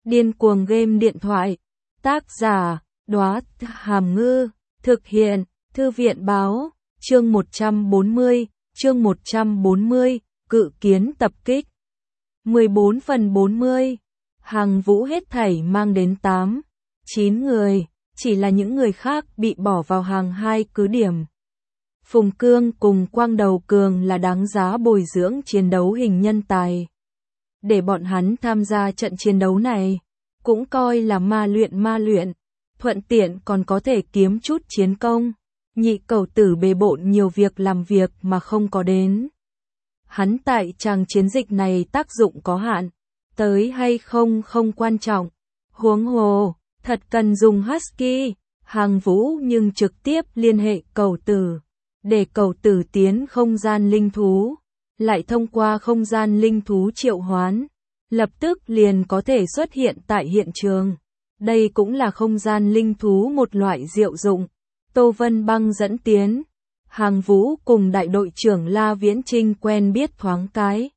Điên cuồng game điện thoại. Tác giả, Đóa Hàm Ngư. Thực hiện, Thư viện báo. Chương 140, Cự kiến tập kích. 14/40. Hàng Vũ hết thảy mang đến 8-9 người, chỉ là những người khác bị bỏ vào hàng 2 cứ điểm. Phùng Cương cùng Quang Đầu Cường là đáng giá bồi dưỡng chiến đấu hình nhân tài. Để bọn hắn tham gia trận chiến đấu này, cũng coi là ma luyện, thuận tiện còn có thể kiếm chút chiến công. Nhị Cẩu Tử bề bộn nhiều việc làm việc mà không có đến. Hắn tại tràng chiến dịch này tác dụng có hạn, tới hay không không quan trọng. Huống hồ, thật cần dùng Husky, Hàng Vũ nhưng trực tiếp liên hệ Cẩu Tử, để Cẩu Tử tiến không gian linh thú, lại thông qua không gian linh thú triệu hoán, lập tức liền có thể xuất hiện tại hiện trường. Đây cũng là không gian linh thú một loại diệu dụng. Tô Vân Băng dẫn tiến. Hàng Vũ cùng đại đội trưởng La Viễn Chinh quen biết thoáng cái.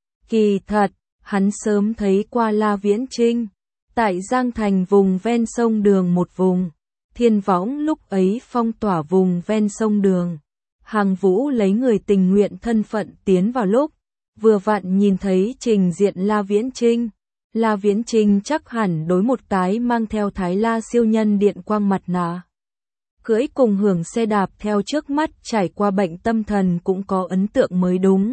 Kỳ thật, hắn sớm thấy qua La Viễn Chinh. Tại Giang Thành vùng ven sông Đường một vùng. Thiên Võng lúc ấy phong tỏa vùng ven sông Đường. Hàng Vũ lấy người tình nguyện thân phận tiến vào lúc. Vừa vặn nhìn thấy trình diện La Viễn Chinh. La Viễn Chinh chắc hẳn đối một cái mang theo Thái La siêu nhân điện quang mặt nạ. Cưỡi cùng hưởng xe đạp theo trước mắt trải qua bệnh tâm thần cũng có ấn tượng mới đúng.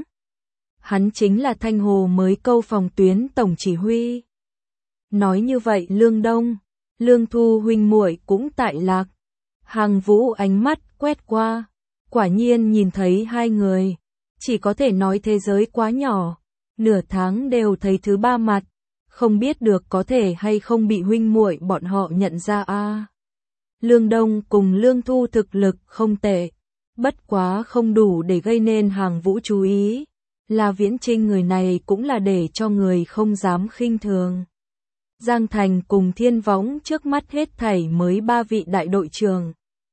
Hắn chính là Thanh Hồ mới câu phòng tuyến tổng chỉ huy. Nói như vậy Lương Đông, Lương Thu huynh muội cũng tại Lạc. Hàng Vũ ánh mắt quét qua, quả nhiên nhìn thấy hai người. Chỉ có thể nói thế giới quá nhỏ, nửa tháng đều thấy thứ ba mặt, không biết được có thể hay không bị huynh muội bọn họ nhận ra a. Lương Đông cùng Lương Thu thực lực không tệ, bất quá không đủ để gây nên Hàng Vũ chú ý. La Viễn Chinh người này cũng là để cho người không dám khinh thường. Giang Thành cùng Thiên Võng trước mắt hết thảy mới 3 vị đại đội trưởng.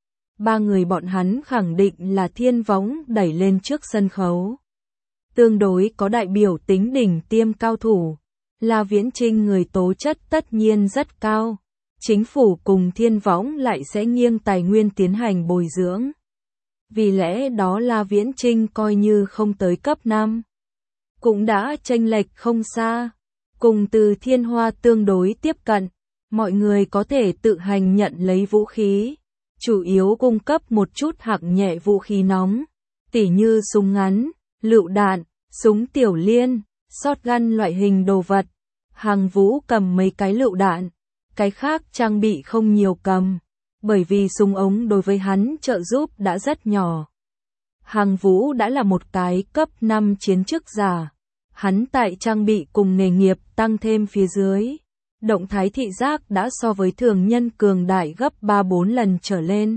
3 người bọn hắn khẳng định là Thiên Võng đẩy lên trước sân khấu. Tương đối có đại biểu tính đỉnh tiêm cao thủ. La Viễn Chinh người tố chất tất nhiên rất cao. Chính phủ cùng Thiên Võng lại sẽ nghiêng tài nguyên tiến hành bồi dưỡng. Vì lẽ đó La Viễn Chinh coi như không tới cấp 5. Cũng đã chênh lệch không xa. Cùng Từ Thiên Hoa tương đối tiếp cận. Mọi người có thể tự hành nhận lấy vũ khí. Chủ yếu cung cấp một chút hạng nhẹ vũ khí nóng. Tỉ như súng ngắn, lựu đạn, súng tiểu liên, shotgun loại hình đồ vật. Hàng Vũ cầm mấy cái lựu đạn. Cái khác trang bị không nhiều cầm, bởi vì súng ống đối với hắn trợ giúp đã rất nhỏ. Hàng Vũ đã là một cái cấp 5 chiến chức giả. Hắn tại trang bị cùng nghề nghiệp tăng thêm phía dưới. Động thái thị giác đã so với thường nhân cường đại gấp 3-4 lần trở lên.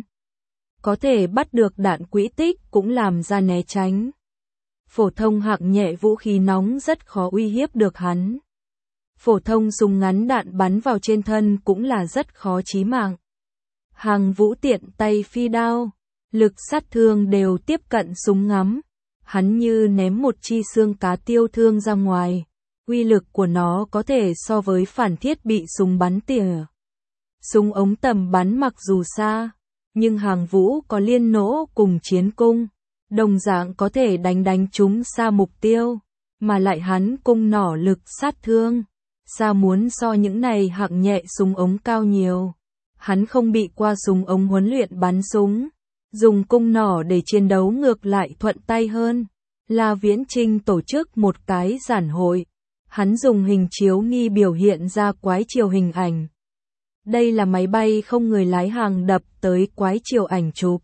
Có thể bắt được đạn quỹ tích cũng làm ra né tránh. Phổ thông hạng nhẹ vũ khí nóng rất khó uy hiếp được hắn. Phổ thông súng ngắn đạn bắn vào trên thân cũng là rất khó chí mạng. Hàng Vũ tiện tay phi đao, lực sát thương đều tiếp cận súng ngắm. Hắn như ném một chi xương cá tiêu thương ra ngoài. Uy lực của nó có thể so với phản thiết bị súng bắn tỉa. Súng ống tầm bắn mặc dù xa, nhưng Hàng Vũ có liên nỗ cùng chiến cung. Đồng dạng có thể đánh trúng xa mục tiêu, mà lại hắn cung nỏ lực sát thương. Sao muốn so những này hạng nhẹ súng ống cao nhiều. Hắn không bị qua súng ống huấn luyện bắn súng. Dùng cung nỏ để chiến đấu ngược lại thuận tay hơn. La Viễn Chinh tổ chức một cái giản hội. Hắn dùng hình chiếu nghi biểu hiện ra quái chiều hình ảnh. Đây là máy bay không người lái hàng đập tới quái chiều ảnh chụp.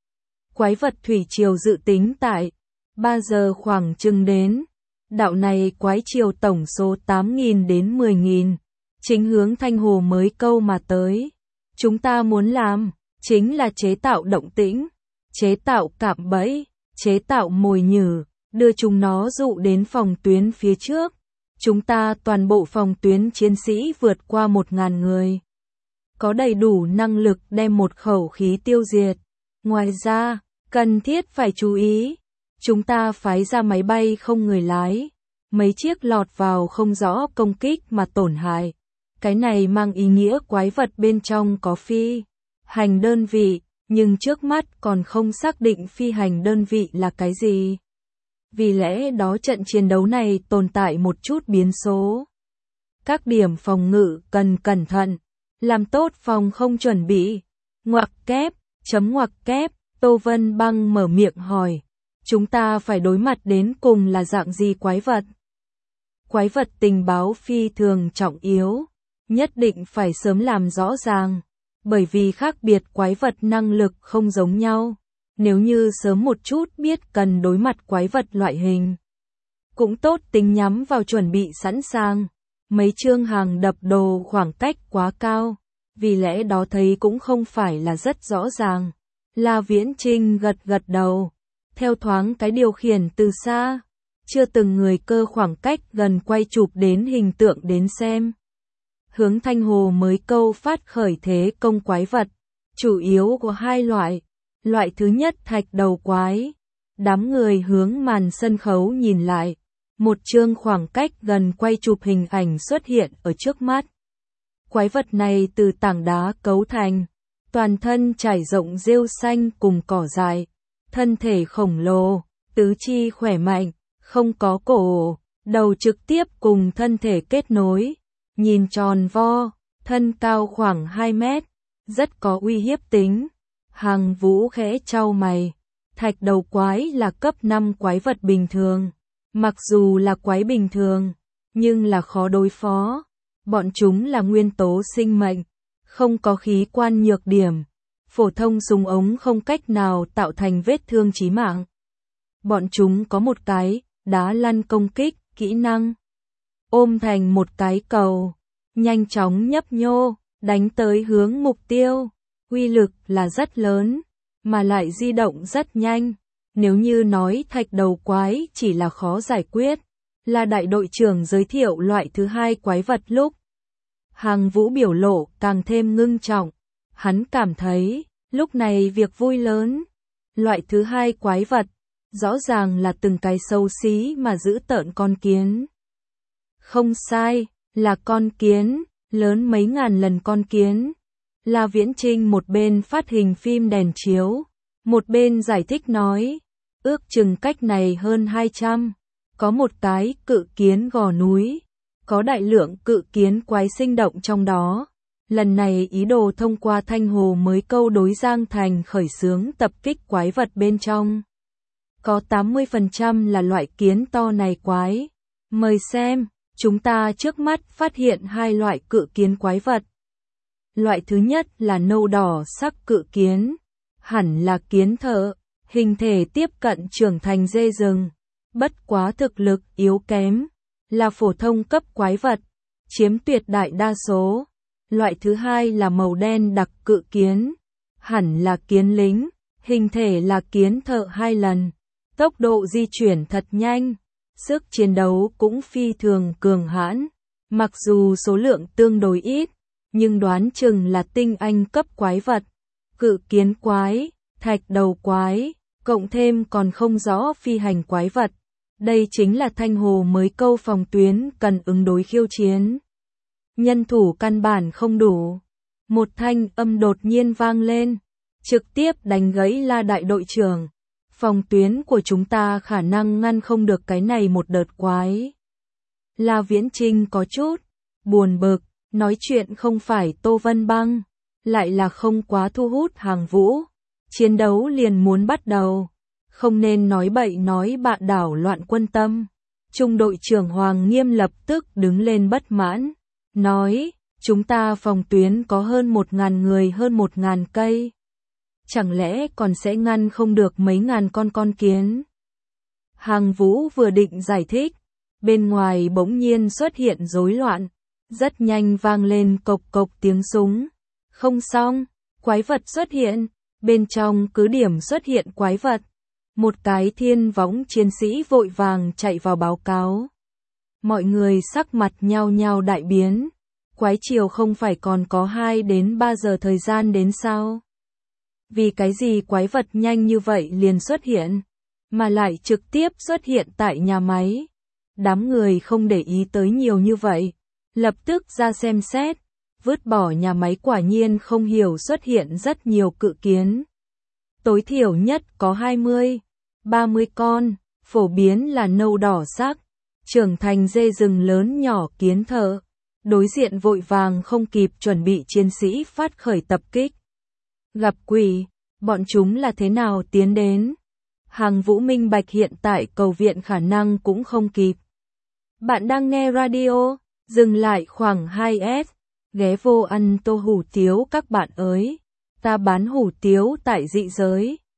Quái vật thủy triều dự tính tại 3 giờ khoảng chừng đến. Đạo này quái chiều tổng số 8.000 đến 10.000, chính hướng Thanh Hồ mới câu mà tới. Chúng ta muốn làm, chính là chế tạo động tĩnh, chế tạo cạm bẫy, chế tạo mồi nhử, đưa chúng nó dụ đến phòng tuyến phía trước. Chúng ta toàn bộ phòng tuyến chiến sĩ vượt qua 1.000 người. Có đầy đủ năng lực đem một khẩu khí tiêu diệt. Ngoài ra, cần thiết phải chú ý. Chúng ta phái ra máy bay không người lái. Mấy chiếc lọt vào không rõ công kích mà tổn hại. Cái này mang ý nghĩa quái vật bên trong có phi hành đơn vị, nhưng trước mắt còn không xác định phi hành đơn vị là cái gì. Vì lẽ đó trận chiến đấu này tồn tại một chút biến số. Các điểm phòng ngự cần cẩn thận, làm tốt phòng không chuẩn bị. Ngoặc kép, ngoặc kép, Tô Vân Băng mở miệng hỏi. Chúng ta phải đối mặt đến cùng là dạng gì quái vật? Quái vật tình báo phi thường trọng yếu, nhất định phải sớm làm rõ ràng, bởi vì khác biệt quái vật năng lực không giống nhau. Nếu như sớm một chút biết cần đối mặt quái vật loại hình, cũng tốt tính nhắm vào chuẩn bị sẵn sàng. Mấy chương hàng đập đồ khoảng cách quá cao, vì lẽ đó thấy cũng không phải là rất rõ ràng. La Viễn Trinh gật gật đầu, theo thoáng cái điều khiển từ xa, chưa từng người cơ khoảng cách gần quay chụp đến hình tượng đến xem. Hướng Thanh Hồ mới câu phát khởi thế công quái vật, chủ yếu có hai loại. Loại thứ nhất thạch đầu quái. Đám người hướng màn sân khấu nhìn lại, một chương khoảng cách gần quay chụp hình ảnh xuất hiện ở trước mắt. Quái vật này từ tảng đá cấu thành, toàn thân trải rộng rêu xanh cùng cỏ dại, thân thể khổng lồ, tứ chi khỏe mạnh, không có cổ, đầu trực tiếp cùng thân thể kết nối, nhìn tròn vo, thân cao khoảng 2 mét, rất có uy hiếp tính. Hàng Vũ khẽ chau mày, thạch đầu quái là cấp 5 quái vật bình thường, mặc dù là quái bình thường, nhưng là khó đối phó. Bọn chúng là nguyên tố sinh mệnh, không có khí quan nhược điểm, phổ thông súng ống không cách nào tạo thành vết thương chí mạng. Bọn chúng có một cái đá lăn công kích, kỹ năng ôm thành một cái cầu, nhanh chóng nhấp nhô, đánh tới hướng mục tiêu. Uy lực là rất lớn, mà lại di động rất nhanh. Nếu như nói thạch đầu quái chỉ là khó giải quyết, là đại đội trưởng giới thiệu loại thứ hai quái vật lúc, Hàng Vũ biểu lộ càng thêm ngưng trọng. Hắn cảm thấy, lúc này việc vui lớn. Loại thứ hai quái vật, rõ ràng là từng cái xấu xí mà giữ tợn con kiến. Không sai, là con kiến, lớn mấy ngàn lần con kiến. La Viễn Trinh một bên phát hình phim đèn chiếu, một bên giải thích nói, ước chừng cách này hơn 200, có một cái cự kiến gò núi, có đại lượng cự kiến quái sinh động trong đó. Lần này ý đồ thông qua Thanh Hồ mới câu đối Giang Thành khởi xướng tập kích quái vật bên trong. Có 80% là loại kiến to này quái. Mời xem, chúng ta trước mắt phát hiện hai loại cự kiến quái vật. Loại thứ nhất là nâu đỏ sắc cự kiến, hẳn là kiến thợ, hình thể tiếp cận trưởng thành dê rừng, bất quá thực lực yếu kém, là phổ thông cấp quái vật, chiếm tuyệt đại đa số. Loại thứ hai là màu đen đặc cự kiến, hẳn là kiến lính, hình thể là kiến thợ 2 lần, tốc độ di chuyển thật nhanh, sức chiến đấu cũng phi thường cường hãn, mặc dù số lượng tương đối ít, nhưng đoán chừng là tinh anh cấp quái vật. Cự kiến quái, thạch đầu quái, cộng thêm còn không rõ phi hành quái vật. Đây chính là Thanh Hồ mới câu phòng tuyến cần ứng đối khiêu chiến. Nhân thủ căn bản không đủ. Một thanh âm đột nhiên vang lên, trực tiếp đánh gãy La đại đội trưởng. Phòng tuyến của chúng ta khả năng ngăn không được cái này một đợt quái. La Viễn Trinh có chút buồn bực, nói chuyện không phải Tô Vân Băng, lại là không quá thu hút Hàng Vũ. Chiến đấu liền muốn bắt đầu, không nên nói bậy nói bạ đảo loạn quân tâm. Trung đội trưởng Hoàng Nghiêm lập tức đứng lên bất mãn, nói, chúng ta phòng tuyến có hơn 1000 người, hơn 1000 cây. Chẳng lẽ còn sẽ ngăn không được mấy ngàn con kiến? Hàng Vũ vừa định giải thích, bên ngoài bỗng nhiên xuất hiện rối loạn, rất nhanh vang lên cộc cộc tiếng súng. Không xong, quái vật xuất hiện, bên trong cứ điểm xuất hiện quái vật. Một cái thiên võng chiến sĩ vội vàng chạy vào báo cáo. Mọi người sắc mặt nhao nhao đại biến. Quái chiều không phải còn có 2 đến 3 giờ thời gian đến sao? Vì cái gì quái vật nhanh như vậy liền xuất hiện, mà lại trực tiếp xuất hiện tại nhà máy? Đám người không để ý tới nhiều như vậy, Lập tức ra xem xét, vứt bỏ nhà máy quả nhiên không hiểu xuất hiện rất nhiều cự kiến. Tối thiểu nhất có 20, 30 con, phổ biến là nâu đỏ sắc, trưởng thành dê rừng lớn nhỏ kiến thợ. Đối diện vội vàng không kịp chuẩn bị chiến sĩ phát khởi tập kích. Gặp quỷ, bọn chúng là thế nào tiến đến? Hàng Vũ minh bạch hiện tại cầu viện khả năng cũng không kịp. Bạn đang nghe radio, dừng lại khoảng 2S, ghé vô ăn tô hủ tiếu các bạn ơi. Ta bán hủ tiếu tại dị giới.